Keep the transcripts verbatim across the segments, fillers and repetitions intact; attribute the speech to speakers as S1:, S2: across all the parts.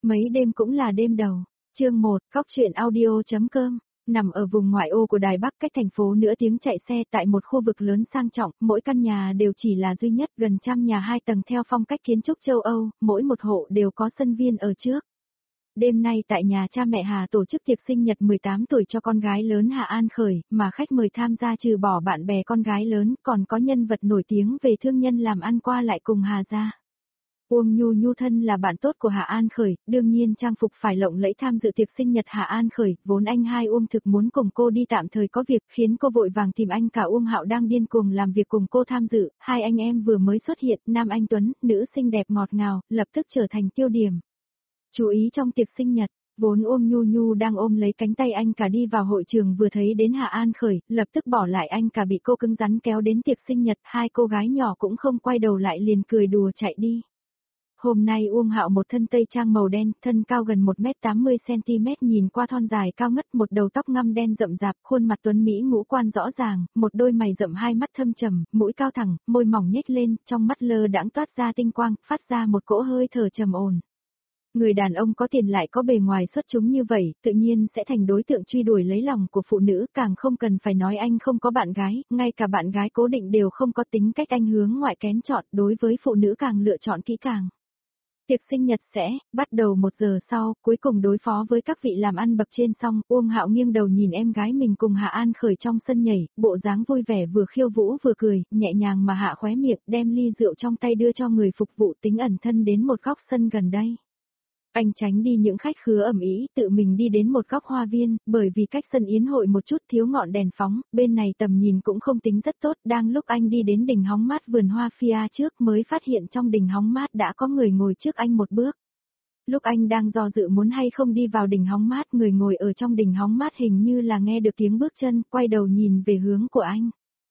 S1: Mấy đêm cũng là đêm đầu. Chương một, Cóc truyện audio.com. Nằm ở vùng ngoại ô của Đài Bắc, cách thành phố nửa tiếng chạy xe, tại một khu vực lớn sang trọng, mỗi căn nhà đều chỉ là duy nhất, gần trăm nhà hai tầng theo phong cách kiến trúc châu Âu, mỗi một hộ đều có sân viên ở trước. Đêm nay tại nhà cha mẹ Hà tổ chức tiệc sinh nhật mười tám tuổi cho con gái lớn Hà An Khởi, mà khách mời tham gia trừ bỏ bạn bè con gái lớn, còn có nhân vật nổi tiếng về thương nhân làm ăn qua lại cùng Hà gia. Uông Nhu Nhu thân là bạn tốt của Hạ An Khởi, đương nhiên trang phục phải lộng lẫy tham dự tiệc sinh nhật Hạ An Khởi, vốn anh hai Uông thực muốn cùng cô đi tạm thời có việc, khiến cô vội vàng tìm anh cả Uông Hạo đang điên cuồng làm việc cùng cô tham dự, hai anh em vừa mới xuất hiện, nam anh tuấn, nữ xinh đẹp ngọt ngào, lập tức trở thành tiêu điểm. Chú ý trong tiệc sinh nhật, vốn Uông Nhu Nhu đang ôm lấy cánh tay anh cả đi vào hội trường vừa thấy đến Hạ An Khởi, lập tức bỏ lại anh cả bị cô cứng rắn kéo đến tiệc sinh nhật, hai cô gái nhỏ cũng không quay đầu lại liền cười đùa chạy đi. Hôm nay Uông Hạo một thân tây trang màu đen, thân cao gần một mét tám mươi xăng-ti-mét nhìn qua thon dài cao ngất, một đầu tóc ngăm đen rậm rạp, khuôn mặt tuấn mỹ ngũ quan rõ ràng, một đôi mày rậm hai mắt thâm trầm, mũi cao thẳng, môi mỏng nhếch lên, trong mắt lơ đãng toát ra tinh quang, phát ra một cỗ hơi thở trầm ổn. Người đàn ông có tiền lại có bề ngoài xuất chúng như vậy, tự nhiên sẽ thành đối tượng truy đuổi lấy lòng của phụ nữ, càng không cần phải nói anh không có bạn gái, ngay cả bạn gái cố định đều không có, tính cách anh hướng ngoại kén chọn, đối với phụ nữ càng lựa chọn kỹ càng. Tiệc sinh nhật sẽ bắt đầu một giờ sau, cuối cùng đối phó với các vị làm ăn bậc trên xong, Uông Hạo nghiêng đầu nhìn em gái mình cùng Hạ An Khởi trong sân nhảy, bộ dáng vui vẻ vừa khiêu vũ vừa cười, nhẹ nhàng mà hạ khóe miệng, đem ly rượu trong tay đưa cho người phục vụ, tính ẩn thân đến một góc sân gần đây. Anh tránh đi những khách khứa ầm ĩ, tự mình đi đến một góc hoa viên, bởi vì cách sân yến hội một chút thiếu ngọn đèn phóng, bên này tầm nhìn cũng không tính rất tốt, đang lúc anh đi đến đỉnh hóng mát vườn hoa Fia trước mới phát hiện trong đỉnh hóng mát đã có người ngồi trước anh một bước. Lúc anh đang do dự muốn hay không đi vào đỉnh hóng mát, người ngồi ở trong đỉnh hóng mát hình như là nghe được tiếng bước chân, quay đầu nhìn về hướng của anh.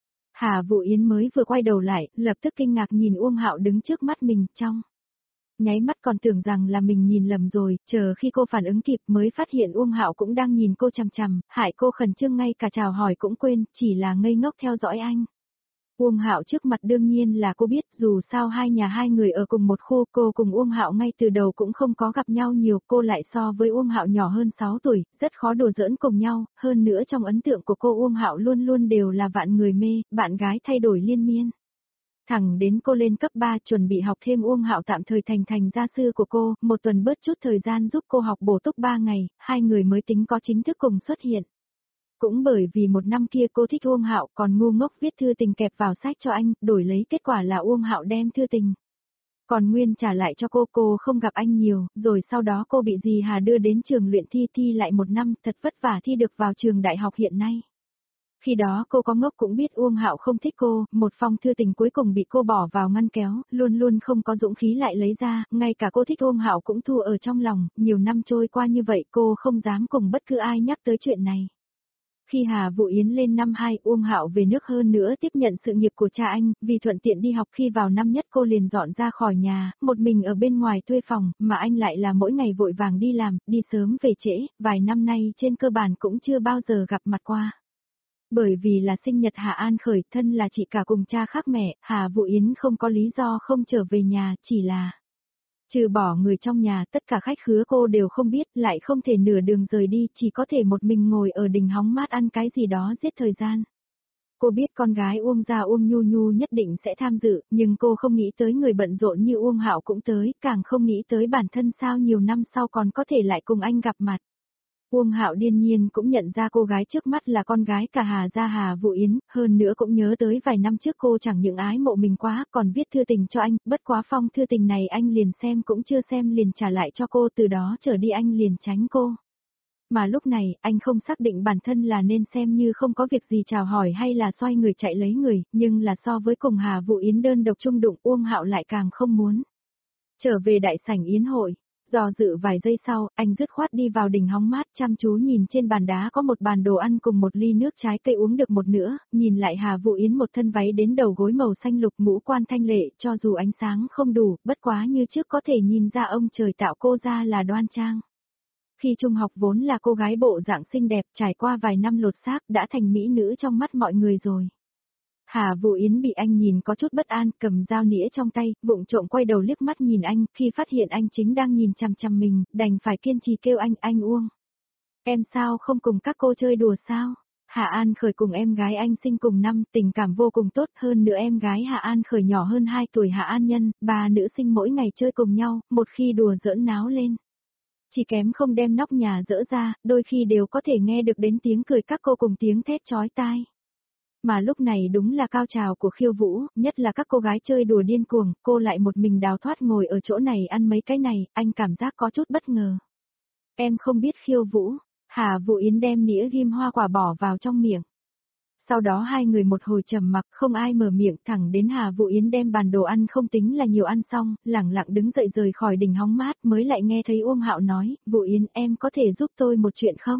S1: Hà Vũ Yến mới vừa quay đầu lại, lập tức kinh ngạc nhìn Uông Hạo đứng trước mắt mình, trong nháy mắt còn tưởng rằng là mình nhìn lầm rồi, chờ khi cô phản ứng kịp mới phát hiện Uông Hạo cũng đang nhìn cô chằm chằm, hại cô khẩn trương ngay cả chào hỏi cũng quên, chỉ là ngây ngốc theo dõi anh. Uông Hạo trước mặt đương nhiên là cô biết, dù sao hai nhà hai người ở cùng một khu, cô cùng Uông Hạo ngay từ đầu cũng không có gặp nhau nhiều, cô lại so với Uông Hạo nhỏ hơn sáu tuổi, rất khó đùa giỡn cùng nhau, hơn nữa trong ấn tượng của cô Uông Hạo luôn luôn đều là vạn người mê, bạn gái thay đổi liên miên. Thẳng đến cô lên cấp ba chuẩn bị học thêm, Uông Hạo tạm thời thành thành gia sư của cô, một tuần bớt chút thời gian giúp cô học bổ túc ba ngày, hai người mới tính có chính thức cùng xuất hiện. Cũng bởi vì một năm kia cô thích Uông Hạo, còn ngu ngốc viết thư tình kẹp vào sách cho anh, đổi lấy kết quả là Uông Hạo đem thư tình còn nguyên trả lại cho cô, cô không gặp anh nhiều, rồi sau đó cô bị dì Hà đưa đến trường luyện thi, thi lại một năm, thật vất vả thi được vào trường đại học hiện nay. Khi đó cô có ngốc cũng biết Uông Hạo không thích cô, một phong thư tình cuối cùng bị cô bỏ vào ngăn kéo, luôn luôn không có dũng khí lại lấy ra, ngay cả cô thích Uông Hạo cũng thu ở trong lòng, nhiều năm trôi qua như vậy cô không dám cùng bất cứ ai nhắc tới chuyện này. Khi Hà Vũ Yến lên năm hai, Uông Hạo về nước hơn nữa tiếp nhận sự nghiệp của cha anh, vì thuận tiện đi học, khi vào năm nhất cô liền dọn ra khỏi nhà, một mình ở bên ngoài thuê phòng, mà anh lại là mỗi ngày vội vàng đi làm, đi sớm về trễ, vài năm nay trên cơ bản cũng chưa bao giờ gặp mặt qua. Bởi vì là sinh nhật Hà An Khởi, thân là chị cả cùng cha khác mẹ, Hà Vũ Yến không có lý do không trở về nhà, chỉ là trừ bỏ người trong nhà, tất cả khách khứa cô đều không biết, lại không thể nửa đường rời đi, chỉ có thể một mình ngồi ở đỉnh hóng mát ăn cái gì đó giết thời gian. Cô biết con gái Uông gia Uông Nhu Nhu nhất định sẽ tham dự, nhưng cô không nghĩ tới người bận rộn như Uông Hạo cũng tới, càng không nghĩ tới bản thân sao nhiều năm sau còn có thể lại cùng anh gặp mặt. Uông Hạo điên nhiên cũng nhận ra cô gái trước mắt là con gái cả Hà gia Hà Vũ Yến, hơn nữa cũng nhớ tới vài năm trước cô chẳng những ái mộ mình quá, còn viết thư tình cho anh, bất quá phong thư tình này anh liền xem cũng chưa xem liền trả lại cho cô, từ đó trở đi anh liền tránh cô. Mà lúc này, anh không xác định bản thân là nên xem như không có việc gì chào hỏi hay là xoay người chạy lấy người, nhưng là so với cùng Hà Vũ Yến đơn độc chung đụng, Uông Hạo lại càng không muốn. Trở về đại sảnh yến hội. Do dự vài giây sau, anh dứt khoát đi vào đỉnh hóng mát, chăm chú nhìn trên bàn đá có một bàn đồ ăn cùng một ly nước trái cây uống được một nửa, nhìn lại Hà Vũ Yến một thân váy đến đầu gối màu xanh lục, ngũ quan thanh lệ, cho dù ánh sáng không đủ, bất quá như trước có thể nhìn ra ông trời tạo cô ra là đoan trang. Khi trung học vốn là cô gái bộ dạng xinh đẹp, trải qua vài năm lột xác đã thành mỹ nữ trong mắt mọi người rồi. Hà Vũ Yến bị anh nhìn có chút bất an, cầm dao nĩa trong tay, vụng trộm quay đầu liếc mắt nhìn anh, khi phát hiện anh chính đang nhìn chằm chằm mình, đành phải kiên trì kêu anh, anh Uông. Em sao không cùng các cô chơi đùa sao? Hạ An Khởi cùng em gái anh sinh cùng năm, tình cảm vô cùng tốt, hơn nữa em gái Hạ An Khởi nhỏ hơn hai tuổi Hạ An Nhân, ba nữ sinh mỗi ngày chơi cùng nhau, một khi đùa giỡn náo lên. Chỉ kém không đem nóc nhà dỡ ra, đôi khi đều có thể nghe được đến tiếng cười các cô cùng tiếng thét chói tai. Mà lúc này đúng là cao trào của khiêu vũ, nhất là các cô gái chơi đùa điên cuồng, cô lại một mình đào thoát ngồi ở chỗ này ăn mấy cái này, anh cảm giác có chút bất ngờ. Em không biết khiêu vũ. Hà Vũ Yến đem nĩa ghim hoa quả bỏ vào trong miệng. Sau đó hai người một hồi trầm mặc, không ai mở miệng, thẳng đến Hà Vũ Yến đem bàn đồ ăn không tính là nhiều ăn xong, lẳng lặng đứng dậy rời khỏi đỉnh hóng mát, mới lại nghe thấy Uông Hạo nói, Vũ Yến em có thể giúp tôi một chuyện không?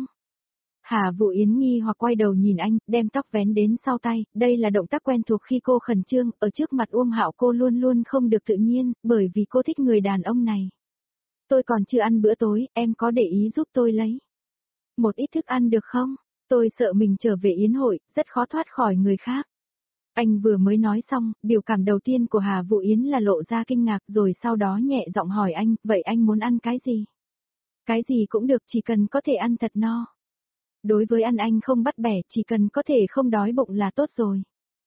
S1: Hà Vũ Yến nghi hoặc quay đầu nhìn anh, đem tóc vén đến sau tay, đây là động tác quen thuộc khi cô khẩn trương, ở trước mặt Uông Hạo cô luôn luôn không được tự nhiên, bởi vì cô thích người đàn ông này. Tôi còn chưa ăn bữa tối, em có để ý giúp tôi lấy một ít thức ăn được không? Tôi sợ mình trở về yến hội, rất khó thoát khỏi người khác. Anh vừa mới nói xong, biểu cảm đầu tiên của Hà Vũ Yến là lộ ra kinh ngạc rồi sau đó nhẹ giọng hỏi anh, vậy anh muốn ăn cái gì? Cái gì cũng được, chỉ cần có thể ăn thật no. Đối với ăn anh không bắt bẻ, chỉ cần có thể không đói bụng là tốt rồi.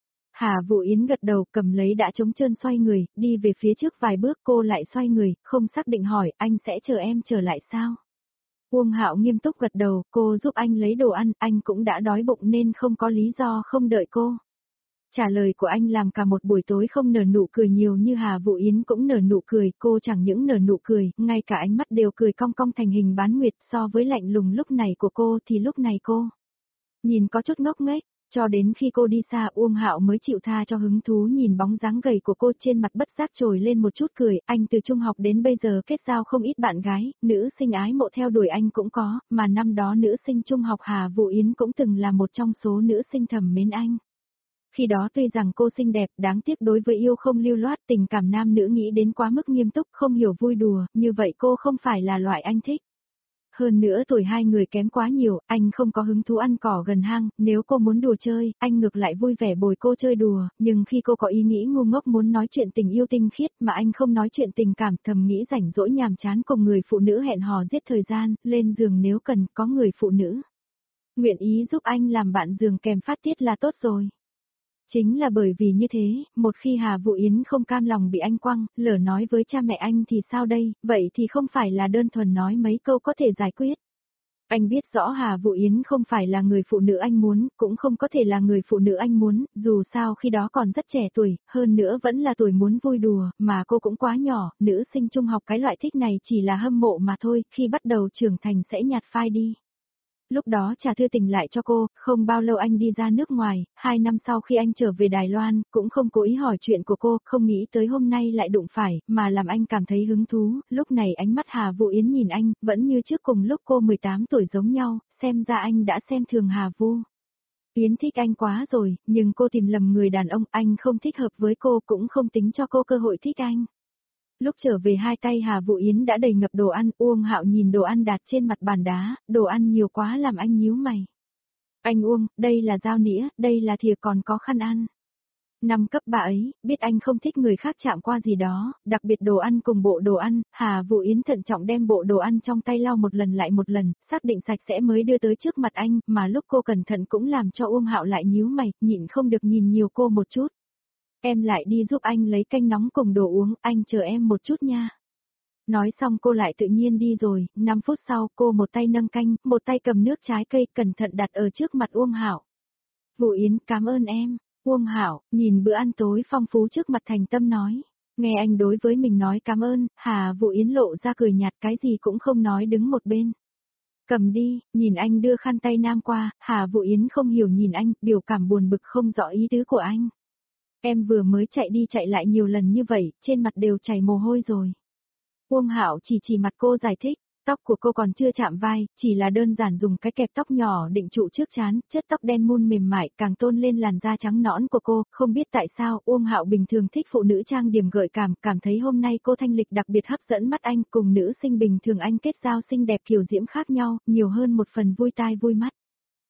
S1: Hà Vũ Yến gật đầu, cầm lấy đã trống trơn xoay người, đi về phía trước vài bước, cô lại xoay người, không xác định hỏi, anh sẽ chờ em trở lại sao? Uông Hạo nghiêm túc gật đầu, cô giúp anh lấy đồ ăn, anh cũng đã đói bụng nên không có lý do không đợi cô. Trả lời của anh làm cả một buổi tối không nở nụ cười nhiều như Hà Vũ Yến cũng nở nụ cười, cô chẳng những nở nụ cười, ngay cả ánh mắt đều cười cong cong thành hình bán nguyệt, so với lạnh lùng lúc này của cô thì lúc này cô nhìn có chút ngốc nghếch. Cho đến khi cô đi xa Uông Hạo mới chịu tha cho hứng thú nhìn bóng dáng gầy của cô, trên mặt bất giác trồi lên một chút cười, anh từ trung học đến bây giờ kết giao không ít bạn gái, nữ sinh ái mộ theo đuổi anh cũng có, mà năm đó nữ sinh trung học Hà Vũ Yến cũng từng là một trong số nữ sinh thầm mến anh. Khi đó tuy rằng cô xinh đẹp, đáng tiếc đối với yêu không lưu loát, tình cảm nam nữ nghĩ đến quá mức nghiêm túc, không hiểu vui đùa, như vậy cô không phải là loại anh thích. Hơn nữa tuổi hai người kém quá nhiều, anh không có hứng thú ăn cỏ gần hang, nếu cô muốn đùa chơi, anh ngược lại vui vẻ bồi cô chơi đùa, nhưng khi cô có ý nghĩ ngu ngốc muốn nói chuyện tình yêu tinh khiết mà anh không nói chuyện tình cảm, thầm nghĩ rảnh rỗi nhàm chán cùng người phụ nữ hẹn hò giết thời gian, lên giường nếu cần có người phụ nữ nguyện ý giúp anh làm bạn giường kèm phát tiết là tốt rồi. Chính là bởi vì như thế, một khi Hà Vũ Yến không cam lòng bị anh quăng, lỡ nói với cha mẹ anh thì sao đây, vậy thì không phải là đơn thuần nói mấy câu có thể giải quyết. Anh biết rõ Hà Vũ Yến không phải là người phụ nữ anh muốn, cũng không có thể là người phụ nữ anh muốn, dù sao khi đó còn rất trẻ tuổi, hơn nữa vẫn là tuổi muốn vui đùa, mà cô cũng quá nhỏ, nữ sinh trung học cái loại thích này chỉ là hâm mộ mà thôi, khi bắt đầu trưởng thành sẽ nhạt phai đi. Lúc đó trả thư tình lại cho cô, không bao lâu anh đi ra nước ngoài, hai năm sau khi anh trở về Đài Loan, cũng không cố ý hỏi chuyện của cô, không nghĩ tới hôm nay lại đụng phải, mà làm anh cảm thấy hứng thú, lúc này ánh mắt Hà Vũ Yến nhìn anh, vẫn như trước cùng lúc cô mười tám tuổi giống nhau, xem ra anh đã xem thường Hà Vũ Yến thích anh quá rồi, nhưng cô tìm lầm người đàn ông, anh không thích hợp với cô cũng không tính cho cô cơ hội thích anh. Lúc trở về hai tay Hà Vũ Yến đã đầy ngập đồ ăn, Uông Hạo nhìn đồ ăn đặt trên mặt bàn đá, đồ ăn nhiều quá làm anh nhíu mày. Anh Uông, đây là dao nĩa, đây là thìa còn có khăn ăn. Năm cấp ba ấy, biết anh không thích người khác chạm qua gì đó, đặc biệt đồ ăn cùng bộ đồ ăn, Hà Vũ Yến thận trọng đem bộ đồ ăn trong tay lau một lần lại một lần, xác định sạch sẽ mới đưa tới trước mặt anh, mà lúc cô cẩn thận cũng làm cho Uông Hạo lại nhíu mày, nhịn không được nhìn nhiều cô một chút. Em lại đi giúp anh lấy canh nóng cùng đồ uống, anh chờ em một chút nha. Nói xong cô lại tự nhiên đi rồi, năm phút sau cô một tay nâng canh, một tay cầm nước trái cây cẩn thận đặt ở trước mặt Uông Hạo. Vũ Yến cảm ơn em. Uông Hạo nhìn bữa ăn tối phong phú trước mặt thành tâm nói. Nghe anh đối với mình nói cảm ơn, Hà Vũ Yến lộ ra cười nhạt cái gì cũng không nói đứng một bên. Cầm đi, nhìn anh đưa khăn tay nam qua, Hà Vũ Yến không hiểu nhìn anh, biểu cảm buồn bực không rõ ý tứ của anh. Em vừa mới chạy đi chạy lại nhiều lần như vậy, trên mặt đều chảy mồ hôi rồi. Uông Hạo chỉ chỉ mặt cô giải thích, tóc của cô còn chưa chạm vai, chỉ là đơn giản dùng cái kẹp tóc nhỏ định trụ trước trán, chất tóc đen mun mềm mại càng tôn lên làn da trắng nõn của cô, không biết tại sao Uông Hạo bình thường thích phụ nữ trang điểm gợi cảm, cảm thấy hôm nay cô thanh lịch đặc biệt hấp dẫn mắt anh, cùng nữ sinh bình thường anh kết giao xinh đẹp kiều diễm khác nhau, nhiều hơn một phần vui tai vui mắt.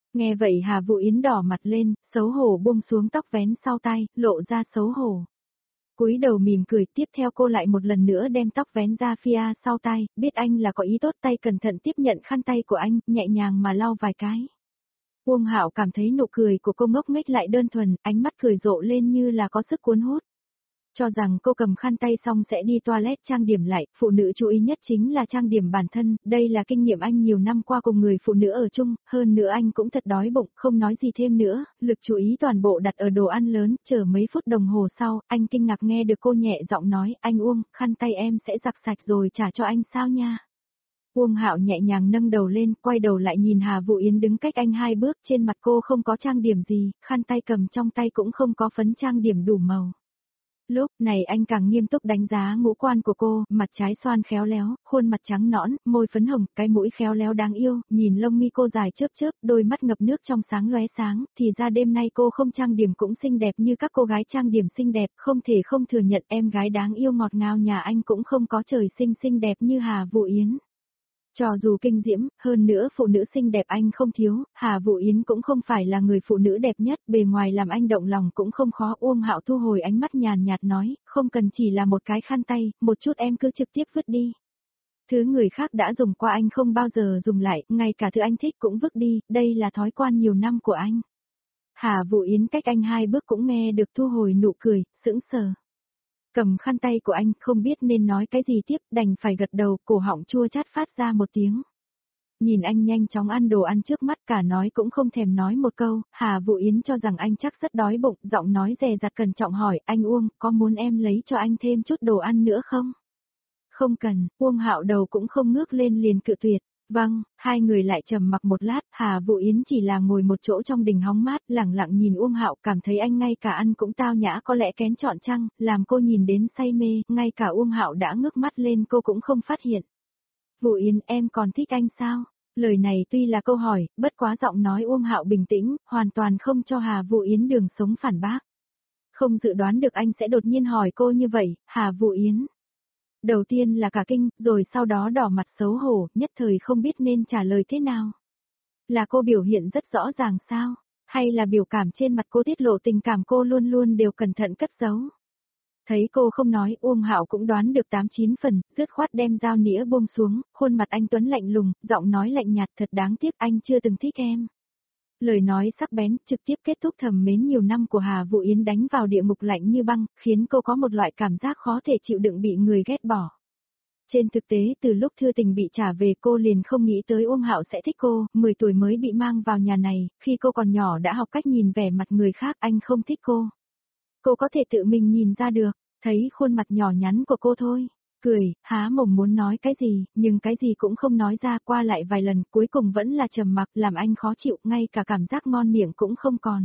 S1: Nghe vậy Hà Vũ Yến đỏ mặt lên, xấu hổ buông xuống tóc vén sau tai, lộ ra xấu hổ. Cúi đầu mỉm cười, tiếp theo cô lại một lần nữa đem tóc vén ra phía sau tai, biết anh là có ý tốt, tay cẩn thận tiếp nhận khăn tay của anh, nhẹ nhàng mà lau vài cái. Uông Hạo cảm thấy nụ cười của cô ngốc nghếch lại đơn thuần, ánh mắt cười rộ lên như là có sức cuốn hút. Cho rằng cô cầm khăn tay xong sẽ đi toilet trang điểm lại, phụ nữ chú ý nhất chính là trang điểm bản thân, đây là kinh nghiệm anh nhiều năm qua cùng người phụ nữ ở chung, hơn nữa anh cũng thật đói bụng, không nói gì thêm nữa, lực chú ý toàn bộ đặt ở đồ ăn lớn, chờ mấy phút đồng hồ sau, anh kinh ngạc nghe được cô nhẹ giọng nói, anh Uông, khăn tay em sẽ giặt sạch rồi trả cho anh sao nha. Uông Hạo nhẹ nhàng nâng đầu lên, quay đầu lại nhìn Hà Vũ Yến đứng cách anh hai bước, trên mặt cô không có trang điểm gì, khăn tay cầm trong tay cũng không có phấn trang điểm đủ màu. Lúc này anh càng nghiêm túc đánh giá ngũ quan của cô, mặt trái xoan khéo léo, khuôn mặt trắng nõn, môi phấn hồng, cái mũi khéo léo đáng yêu, nhìn lông mi cô dài chớp chớp, đôi mắt ngập nước trong sáng lóe sáng, thì ra đêm nay cô không trang điểm cũng xinh đẹp như các cô gái trang điểm xinh đẹp, không thể không thừa nhận em gái đáng yêu ngọt ngào nhà anh cũng không có trời sinh xinh đẹp như Hà Vũ Yến. Cho dù kinh diễm, hơn nữa phụ nữ xinh đẹp anh không thiếu, Hà Vũ Yến cũng không phải là người phụ nữ đẹp nhất, bề ngoài làm anh động lòng cũng không khó. Uông Hạo thu hồi ánh mắt nhàn nhạt nói, không cần chỉ là một cái khăn tay, một chút em cứ trực tiếp vứt đi. Thứ người khác đã dùng qua anh không bao giờ dùng lại, ngay cả thứ anh thích cũng vứt đi, đây là thói quen nhiều năm của anh. Hà Vũ Yến cách anh hai bước cũng nghe được thu hồi nụ cười, sững sờ. Cầm khăn tay của anh không biết nên nói cái gì tiếp, đành phải gật đầu, cổ họng chua chát phát ra một tiếng. Nhìn anh nhanh chóng ăn đồ ăn trước mắt, cả nói cũng không thèm nói một câu, Hà Vũ Yến cho rằng anh chắc rất đói bụng, giọng nói dè dặt cẩn trọng hỏi, anh Uông, có muốn em lấy cho anh thêm chút đồ ăn nữa không? Không cần, Uông Hạo đầu cũng không ngước lên liền cự tuyệt. Vâng, hai người lại trầm mặc một lát, Hà Vũ Yến chỉ là ngồi một chỗ trong đình hóng mát, lẳng lặng nhìn Uông Hạo, cảm thấy anh ngay cả ăn cũng tao nhã, có lẽ kén chọn chăng, làm cô nhìn đến say mê, ngay cả Uông Hạo đã ngước mắt lên cô cũng không phát hiện. Vũ Yến, em còn thích anh sao? Lời này tuy là câu hỏi, bất quá giọng nói Uông Hạo bình tĩnh, hoàn toàn không cho Hà Vũ Yến đường sống phản bác. Không dự đoán được anh sẽ đột nhiên hỏi cô như vậy, Hà Vũ Yến. Đầu tiên là cả kinh, rồi sau đó đỏ mặt xấu hổ, nhất thời không biết nên trả lời thế nào. Là cô biểu hiện rất rõ ràng sao? Hay là biểu cảm trên mặt cô tiết lộ tình cảm cô luôn luôn đều cẩn thận cất giấu? Thấy cô không nói, Uông Hạo cũng đoán được tám chín phần, dứt khoát đem dao nĩa buông xuống, khuôn mặt anh Tuấn lạnh lùng, giọng nói lạnh nhạt, thật đáng tiếc anh chưa từng thích em. Lời nói sắc bén, trực tiếp kết thúc thầm mến nhiều năm của Hà Vũ Yến đánh vào địa ngục lạnh như băng, khiến cô có một loại cảm giác khó thể chịu đựng bị người ghét bỏ. Trên thực tế từ lúc Thư Tình bị trả về cô liền không nghĩ tới Uông Hạo sẽ thích cô, mười tuổi mới bị mang vào nhà này, khi cô còn nhỏ đã học cách nhìn vẻ mặt người khác, anh không thích cô. Cô có thể tự mình nhìn ra được, thấy khuôn mặt nhỏ nhắn của cô thôi. Cười, há mồm muốn nói cái gì, nhưng cái gì cũng không nói ra, qua lại vài lần, cuối cùng vẫn là trầm mặc, làm anh khó chịu, ngay cả cảm giác ngon miệng cũng không còn.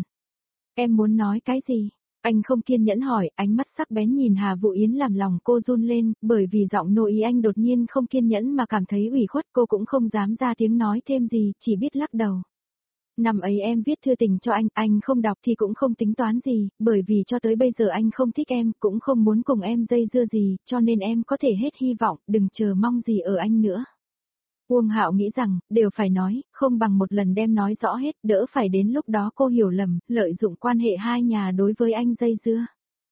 S1: Em muốn nói cái gì? Anh không kiên nhẫn hỏi, ánh mắt sắc bén nhìn Hà Vũ Yến làm lòng cô run lên, bởi vì giọng nội ý anh đột nhiên không kiên nhẫn mà cảm thấy ủy khuất, cô cũng không dám ra tiếng nói thêm gì, chỉ biết lắc đầu. Năm ấy em viết thư tình cho anh, anh không đọc thì cũng không tính toán gì, bởi vì cho tới bây giờ anh không thích em, cũng không muốn cùng em dây dưa gì, cho nên em có thể hết hy vọng, đừng chờ mong gì ở anh nữa. Uông Hạo nghĩ rằng, đều phải nói, không bằng một lần đem nói rõ hết, đỡ phải đến lúc đó cô hiểu lầm, lợi dụng quan hệ hai nhà đối với anh dây dưa.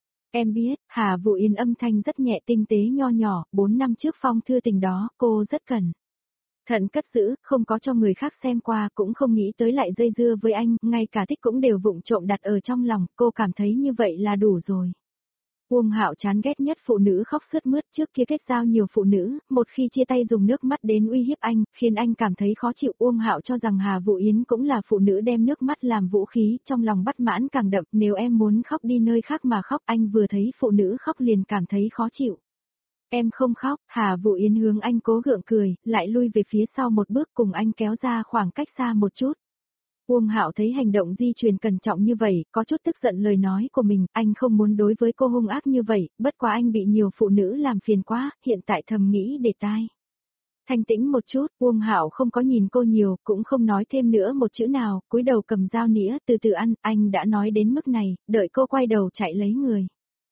S1: Em biết, Hà Vũ Yến âm thanh rất nhẹ tinh tế nho nhỏ, bốn năm trước phong thư tình đó, cô rất cần. Thận cất giữ, không có cho người khác xem qua, cũng không nghĩ tới lại dây dưa với anh, ngay cả thích cũng đều vụng trộm đặt ở trong lòng, cô cảm thấy như vậy là đủ rồi. Uông Hạo chán ghét nhất phụ nữ khóc sướt mướt, trước kia kết giao nhiều phụ nữ, một khi chia tay dùng nước mắt đến uy hiếp anh, khiến anh cảm thấy khó chịu. Uông Hạo cho rằng Hà Vũ Yến cũng là phụ nữ đem nước mắt làm vũ khí, trong lòng bất mãn càng đậm, nếu em muốn khóc đi nơi khác mà khóc, anh vừa thấy phụ nữ khóc liền cảm thấy khó chịu. Em không khóc, Hà Vũ Yến hướng anh cố gượng cười, lại lui về phía sau một bước cùng anh kéo ra khoảng cách xa một chút. Uông Hạo thấy hành động di truyền cẩn trọng như vậy, có chút tức giận lời nói của mình, anh không muốn đối với cô hung ác như vậy, bất quá anh bị nhiều phụ nữ làm phiền quá, hiện tại thầm nghĩ để tai. Thanh tĩnh một chút, Uông Hạo không có nhìn cô nhiều, cũng không nói thêm nữa một chữ nào, cúi đầu cầm dao nĩa, từ từ ăn, anh đã nói đến mức này, đợi cô quay đầu chạy lấy người.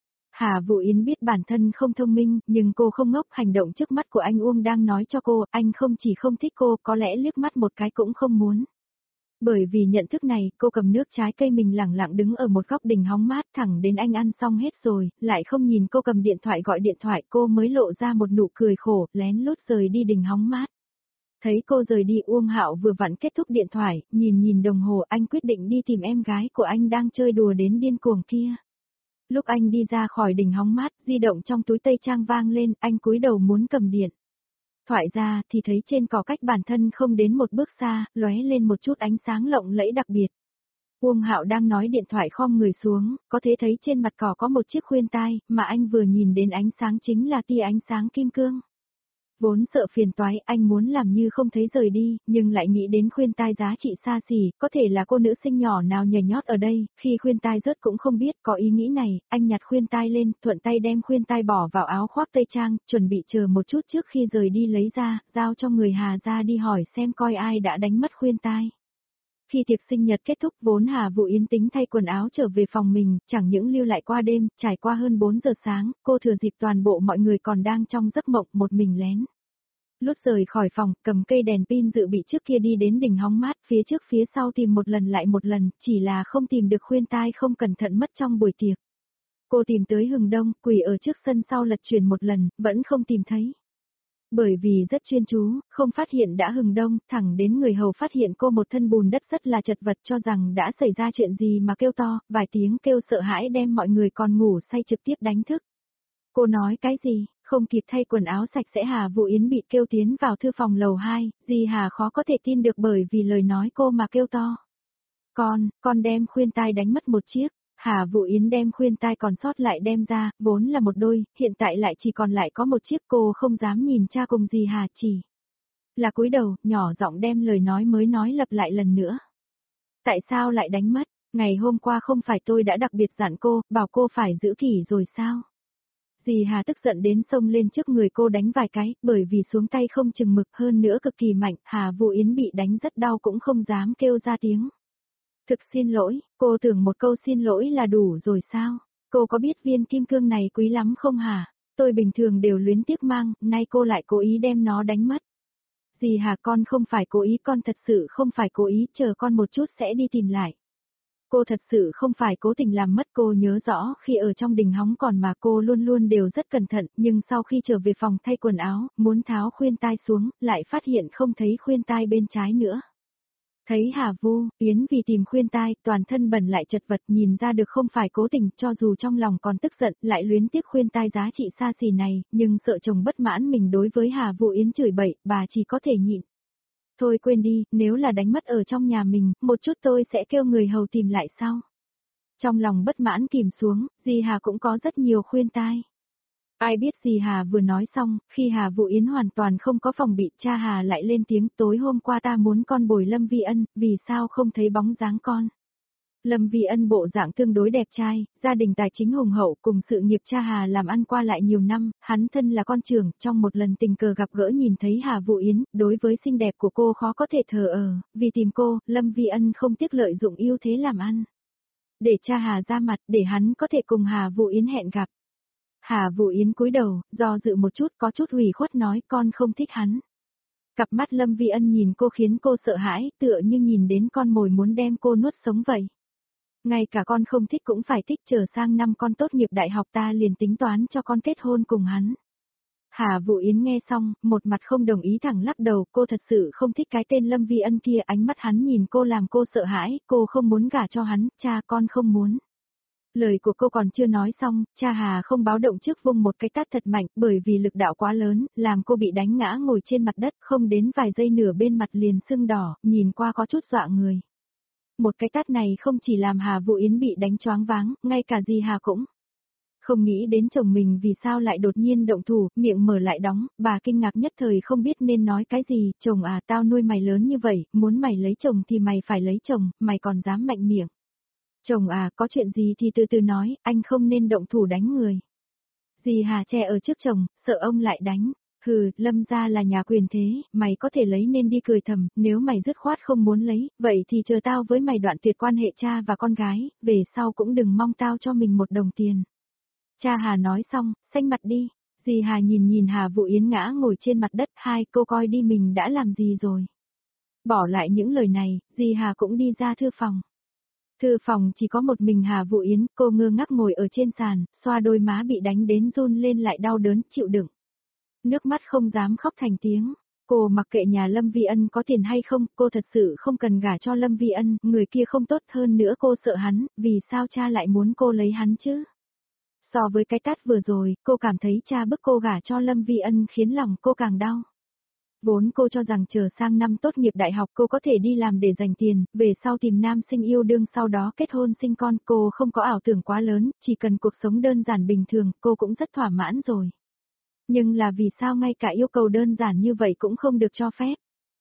S1: Hà Vũ Yến biết bản thân không thông minh, nhưng cô không ngốc, hành động trước mắt của anh Uông đang nói cho cô, anh không chỉ không thích cô, có lẽ liếc mắt một cái cũng không muốn. Bởi vì nhận thức này, cô cầm nước trái cây mình lẳng lặng đứng ở một góc đình hóng mát thẳng đến anh ăn xong hết rồi, lại không nhìn cô cầm điện thoại gọi điện thoại, cô mới lộ ra một nụ cười khổ, lén lút rời đi đình hóng mát. Thấy cô rời đi, Uông Hạo vừa vặn kết thúc điện thoại, nhìn nhìn đồng hồ, anh quyết định đi tìm em gái của anh đang chơi đùa đến điên cuồng kia. Lúc anh đi ra khỏi đình hóng mát, di động trong túi tây trang vang lên, anh cúi đầu muốn cầm điện thoại ra thì thấy trên cỏ cách bản thân không đến một bước xa, lóe lên một chút ánh sáng lộng lẫy đặc biệt. Uông Hạo đang nói điện thoại khom người xuống, có thể thấy trên mặt cỏ có một chiếc khuyên tai, mà anh vừa nhìn đến ánh sáng chính là tia ánh sáng kim cương. Vốn sợ phiền toái, anh muốn làm như không thấy rời đi, nhưng lại nghĩ đến khuyên tai giá trị xa xỉ, có thể là cô nữ sinh nhỏ nào nhảy nhót ở đây, khi khuyên tai rớt cũng không biết, có ý nghĩ này, anh nhặt khuyên tai lên, thuận tay đem khuyên tai bỏ vào áo khoác tây trang, chuẩn bị chờ một chút trước khi rời đi lấy ra, giao cho người Hà ra đi hỏi xem coi ai đã đánh mất khuyên tai. Khi tiệc sinh nhật kết thúc, vốn Hà Vũ Yến tính thay quần áo trở về phòng mình, chẳng những lưu lại qua đêm, trải qua hơn bốn giờ sáng, cô thừa dịp toàn bộ mọi người còn đang trong giấc mộng một mình lén. Lúc rời khỏi phòng, cầm cây đèn pin dự bị trước kia đi đến đỉnh hóng mát, phía trước phía sau tìm một lần lại một lần, chỉ là không tìm được khuyên tai, không cẩn thận mất trong buổi tiệc. Cô tìm tới hừng đông, quỳ ở trước sân sau lật chuyển một lần, vẫn không tìm thấy. Bởi vì rất chuyên chú, không phát hiện đã hừng đông, thẳng đến người hầu phát hiện cô một thân bùn đất rất là chật vật, cho rằng đã xảy ra chuyện gì mà kêu to, vài tiếng kêu sợ hãi đem mọi người còn ngủ say trực tiếp đánh thức. Cô nói cái gì, không kịp thay quần áo sạch sẽ, Hà Vũ Yến bị kêu tiến vào thư phòng lầu hai, dì Hà khó có thể tin được bởi vì lời nói cô mà kêu to. Con, con đem khuyên tai đánh mất một chiếc. Hà Vũ Yến đem khuyên tai còn sót lại đem ra, vốn là một đôi, hiện tại lại chỉ còn lại có một chiếc, cô không dám nhìn cha cùng dì Hà, chỉ là cúi đầu, nhỏ giọng đem lời nói mới nói lặp lại lần nữa. Tại sao lại đánh mất? Ngày hôm qua không phải tôi đã đặc biệt dặn cô, bảo cô phải giữ kỷ rồi sao? Dì Hà tức giận đến xông lên trước người cô đánh vài cái, bởi vì xuống tay không chừng mực, hơn nữa cực kỳ mạnh, Hà Vũ Yến bị đánh rất đau cũng không dám kêu ra tiếng. Thực xin lỗi, cô tưởng một câu xin lỗi là đủ rồi sao? Cô có biết viên kim cương này quý lắm không hả? Tôi bình thường đều luyến tiếc mang, nay cô lại cố ý đem nó đánh mất. Dì Hà, con không phải cố ý, con thật sự không phải cố ý, chờ con một chút sẽ đi tìm lại. Cô thật sự không phải cố tình làm mất, cô nhớ rõ khi ở trong đình hóng còn mà cô luôn luôn đều rất cẩn thận, nhưng sau khi trở về phòng thay quần áo, muốn tháo khuyên tai xuống, lại phát hiện không thấy khuyên tai bên trái nữa. Thấy Hà Vũ Yến vì tìm khuyên tai, toàn thân bẩn lại chật vật, nhìn ra được không phải cố tình, cho dù trong lòng còn tức giận, lại luyến tiếc khuyên tai giá trị xa xỉ này, nhưng sợ chồng bất mãn mình đối với Hà Vũ Yến chửi bậy, bà chỉ có thể nhịn. Thôi quên đi, nếu là đánh mất ở trong nhà mình, một chút tôi sẽ kêu người hầu tìm lại sau. Trong lòng bất mãn kìm xuống, dì Hà cũng có rất nhiều khuyên tai. Ai biết dì Hà vừa nói xong, khi Hà Vũ Yến hoàn toàn không có phòng bị, cha Hà lại lên tiếng, tối hôm qua ta muốn con bồi Lâm Vi Ân, vì sao không thấy bóng dáng con. Lâm Vi Ân bộ dạng tương đối đẹp trai, gia đình tài chính hùng hậu, cùng sự nghiệp cha Hà làm ăn qua lại nhiều năm, hắn thân là con trưởng, trong một lần tình cờ gặp gỡ nhìn thấy Hà Vũ Yến, đối với xinh đẹp của cô khó có thể thờ ở, vì tìm cô, Lâm Vi Ân không tiếc lợi dụng ưu thế làm ăn. Để cha Hà ra mặt, để hắn có thể cùng Hà Vũ Yến hẹn gặp. Hà Vũ Yến cúi đầu, do dự một chút, có chút ủy khuất nói con không thích hắn. Cặp mắt Lâm Vi Ân nhìn cô khiến cô sợ hãi, tựa như nhìn đến con mồi muốn đem cô nuốt sống vậy. Ngay cả con không thích cũng phải thích, chờ sang năm con tốt nghiệp đại học ta liền tính toán cho con kết hôn cùng hắn. Hà Vũ Yến nghe xong, một mặt không đồng ý thẳng lắc đầu, cô thật sự không thích cái tên Lâm Vi Ân kia, ánh mắt hắn nhìn cô làm cô sợ hãi, cô không muốn gả cho hắn, cha con không muốn. Lời của cô còn chưa nói xong, cha Hà không báo động trước vung một cái tát thật mạnh, bởi vì lực đạo quá lớn, làm cô bị đánh ngã ngồi trên mặt đất, không đến vài giây nửa bên mặt liền sưng đỏ, nhìn qua có chút dọa người. Một cái tát này không chỉ làm Hà Vũ Yến bị đánh choáng váng, ngay cả dì Hà cũng không nghĩ đến chồng mình vì sao lại đột nhiên động thủ, miệng mở lại đóng, bà kinh ngạc nhất thời không biết nên nói cái gì, chồng à, tao nuôi mày lớn như vậy, muốn mày lấy chồng thì mày phải lấy chồng, mày còn dám mạnh miệng. Chồng à, có chuyện gì thì từ từ nói, anh không nên động thủ đánh người. Dì Hà che ở trước chồng, sợ ông lại đánh. Hừ, Lâm gia là nhà quyền thế, mày có thể lấy nên đi cười thầm, nếu mày dứt khoát không muốn lấy, vậy thì chờ tao với mày đoạn tuyệt quan hệ cha và con gái, về sau cũng đừng mong tao cho mình một đồng tiền. Cha Hà nói xong, xanh mặt đi. Dì Hà nhìn nhìn Hà Vũ Yến ngã ngồi trên mặt đất, hai cô coi đi mình đã làm gì rồi. Bỏ lại những lời này, dì Hà cũng đi ra thư phòng. Thư phòng chỉ có một mình Hà Vũ Yến, cô ngơ ngác ngồi ở trên sàn, xoa đôi má bị đánh đến run lên lại đau đớn, chịu đựng. Nước mắt không dám khóc thành tiếng. Cô mặc kệ nhà Lâm Vi Ân có tiền hay không, cô thật sự không cần gả cho Lâm Vi Ân, người kia không tốt, hơn nữa cô sợ hắn, vì sao cha lại muốn cô lấy hắn chứ? So với cái tát vừa rồi, cô cảm thấy cha bức cô gả cho Lâm Vi Ân khiến lòng cô càng đau. Vốn cô cho rằng chờ sang năm tốt nghiệp đại học cô có thể đi làm để dành tiền, về sau tìm nam sinh yêu đương sau đó kết hôn sinh con, cô không có ảo tưởng quá lớn, chỉ cần cuộc sống đơn giản bình thường, cô cũng rất thỏa mãn rồi. Nhưng là vì sao ngay cả yêu cầu đơn giản như vậy cũng không được cho phép.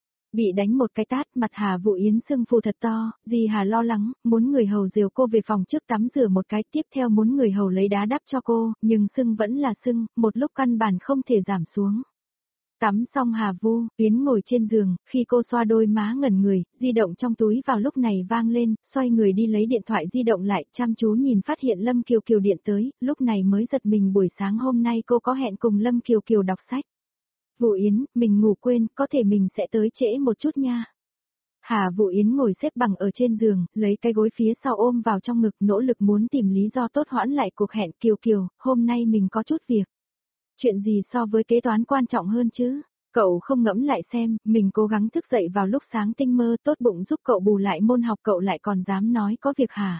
S1: Bị đánh một cái tát, mặt Hà Vũ Yến sưng phù thật to, dì Hà lo lắng, muốn người hầu dìu cô về phòng trước tắm rửa một cái, tiếp theo muốn người hầu lấy đá đắp cho cô, nhưng sưng vẫn là sưng, một lúc căn bản không thể giảm xuống. Tắm xong Hà Vũ Yến ngồi trên giường, khi cô xoa đôi má ngẩn người, di động trong túi vào lúc này vang lên, xoay người đi lấy điện thoại di động lại, chăm chú nhìn phát hiện Lâm Kiều Kiều điện tới, lúc này mới giật mình buổi sáng hôm nay cô có hẹn cùng Lâm Kiều Kiều đọc sách. Vũ Yến, mình ngủ quên, có thể mình sẽ tới trễ một chút nha. Hà Vũ Yến ngồi xếp bằng ở trên giường, lấy cái gối phía sau ôm vào trong ngực, nỗ lực muốn tìm lý do tốt hoãn lại cuộc hẹn. Kiều Kiều, hôm nay mình có chút việc. Chuyện gì so với kế toán quan trọng hơn chứ? Cậu không ngẫm lại xem, mình cố gắng thức dậy vào lúc sáng tinh mơ, tốt bụng giúp cậu bù lại môn học, cậu lại còn dám nói có việc hả?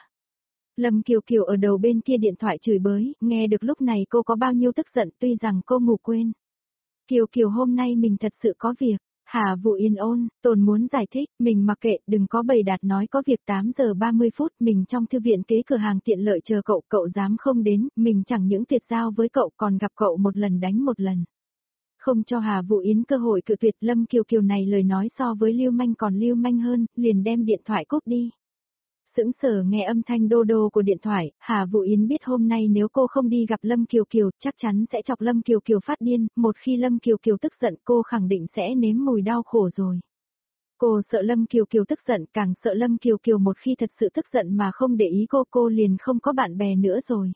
S1: Lâm Kiều Kiều ở đầu bên kia điện thoại chửi bới, nghe được lúc này cô có bao nhiêu tức giận, tuy rằng cô ngủ quên. Kiều Kiều, hôm nay mình thật sự có việc. Hà Vũ Yến ôn, tồn muốn giải thích, mình mặc kệ, đừng có bày đạt nói có việc. Tám giờ ba mươi phút, mình trong thư viện kế cửa hàng tiện lợi chờ cậu, cậu dám không đến, mình chẳng những tuyệt giao với cậu còn gặp cậu một lần đánh một lần. Không cho Hà Vũ Yến cơ hội cự tuyệt, Lâm Kiều Kiều này lời nói so với lưu manh còn lưu manh hơn, liền đem điện thoại cúp đi. Sững sờ nghe âm thanh đô đô của điện thoại, Hà Vũ Yến biết hôm nay nếu cô không đi gặp Lâm Kiều Kiều, chắc chắn sẽ chọc Lâm Kiều Kiều phát điên, một khi Lâm Kiều Kiều tức giận cô khẳng định sẽ nếm mùi đau khổ rồi. Cô sợ Lâm Kiều Kiều tức giận, càng sợ Lâm Kiều Kiều một khi thật sự tức giận mà không để ý cô, cô liền không có bạn bè nữa rồi.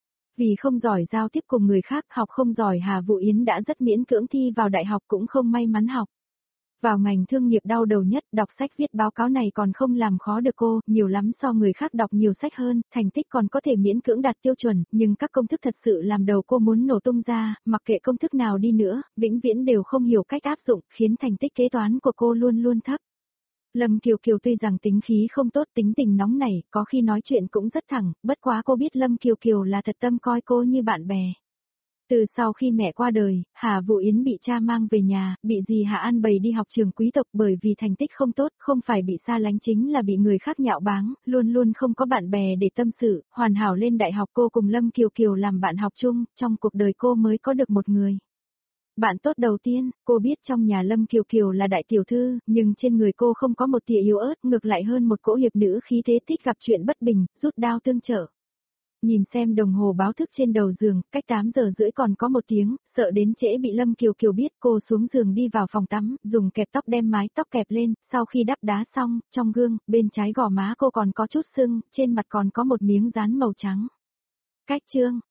S1: Vì không giỏi giao tiếp cùng người khác, học không giỏi, Hà Vũ Yến đã rất miễn cưỡng thi vào đại học cũng không may mắn học. Vào ngành thương nghiệp đau đầu nhất, đọc sách viết báo cáo này còn không làm khó được cô, nhiều lắm so người khác đọc nhiều sách hơn, thành tích còn có thể miễn cưỡng đạt tiêu chuẩn, nhưng các công thức thật sự làm đầu cô muốn nổ tung ra, mặc kệ công thức nào đi nữa, vĩnh viễn đều không hiểu cách áp dụng, khiến thành tích kế toán của cô luôn luôn thấp. Lâm Kiều Kiều tuy rằng tính khí không tốt, tính tình nóng nảy, có khi nói chuyện cũng rất thẳng, bất quá cô biết Lâm Kiều Kiều là thật tâm coi cô như bạn bè. Từ sau khi mẹ qua đời, Hà Vũ Yến bị cha mang về nhà, bị dì Hà an bày đi học trường quý tộc, bởi vì thành tích không tốt, không phải bị xa lánh chính là bị người khác nhạo báng, luôn luôn không có bạn bè để tâm sự, hoàn hảo lên đại học cô cùng Lâm Kiều Kiều làm bạn học chung, trong cuộc đời cô mới có được một người. Bạn tốt đầu tiên, cô biết trong nhà Lâm Kiều Kiều là đại tiểu thư, nhưng trên người cô không có một tia yếu ớt, ngược lại hơn một cỗ hiệp nữ khí thế, thích gặp chuyện bất bình, rút đao tương trợ. Nhìn xem đồng hồ báo thức trên đầu giường, cách tám giờ rưỡi còn có một tiếng, sợ đến trễ bị Lâm Kiều Kiều biết, cô xuống giường đi vào phòng tắm, dùng kẹp tóc đem mái tóc kẹp lên, sau khi đắp đá xong, trong gương, bên trái gò má cô còn có chút sưng, trên mặt còn có một miếng dán màu trắng. Cách chương